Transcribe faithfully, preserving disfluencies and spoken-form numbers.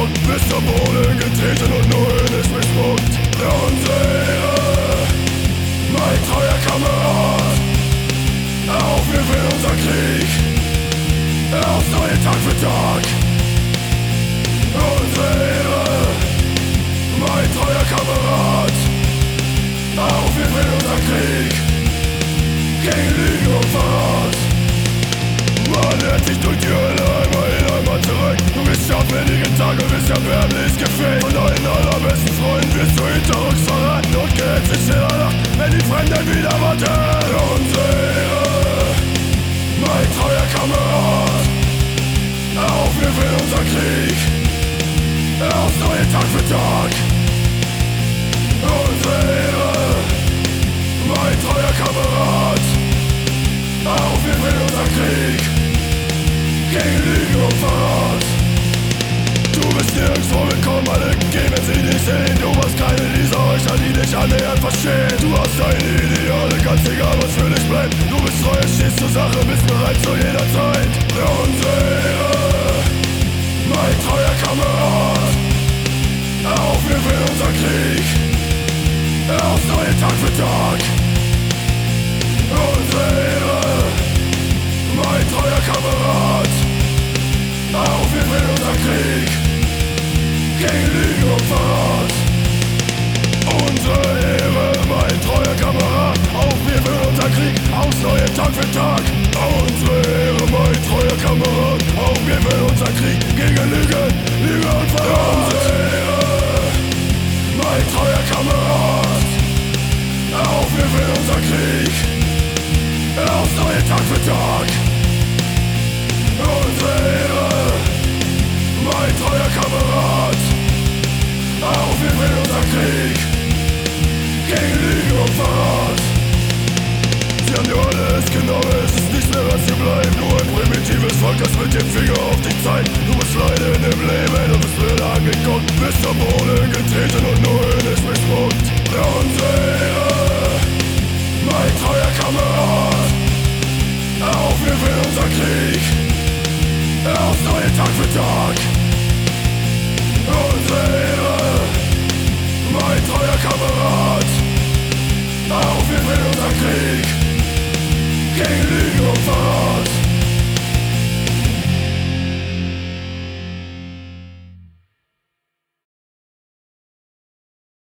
Bist am Boden getreten und nun ist missmuckt. Unsere Ehre, mein treuer Kamerad, auf wir will unser Krieg, aufs neue Tag für Tag. Unsere Ehre, mein treuer Kamerad, auf wir will unser Krieg, gegen Lügen und Verrat. Man lernt sich durch die Hölle einmal in einmal zurück. Du bist abwendige Tage, bist erbärmlich gefällt. Von deinen allerbesten Freunden wirst du hinterrücks verraten und gehetzt in stiller Nacht, wenn die Fremden wieder warten. Unsere Ehre, mein treuer Kamerad, auf wir will unser Krieg, aufs neue Tag für Tag. Unsere Ehre, mein treuer Kamerad, auf wir will unser Krieg, gegen Lügen und Verrat. Du bist nirgendwo willkommen, alle geben sie dich sehen. Du warst keine dieser Heuchler, die dich annähernd verstehen. Du hast deine Ideale, ganz egal was für dich bleibt. Du bist treu, stehst zur Sache, bist bereit zu jeder Zeit. Unsere Ehre, mein treuer Kamerad, auf wir will unser Krieg, aufs neue Tag für Tag. Unsere Ehre, mein treuer Kamerad, auf wir will unser Krieg, gegen Lügen und Verrat. Unsere Ehre, mein treuer Kamerad, auf wir will unser Krieg, aufs neue Tag für Tag. Unsere Ehre, mein treuer Kamerad, auf wir will unser Krieg, gegen Lügen, Lügen und Verrat. Unsere Ehre, mein treuer Kamerad, auf wir will unser Krieg, aufs neue Tag für Tag.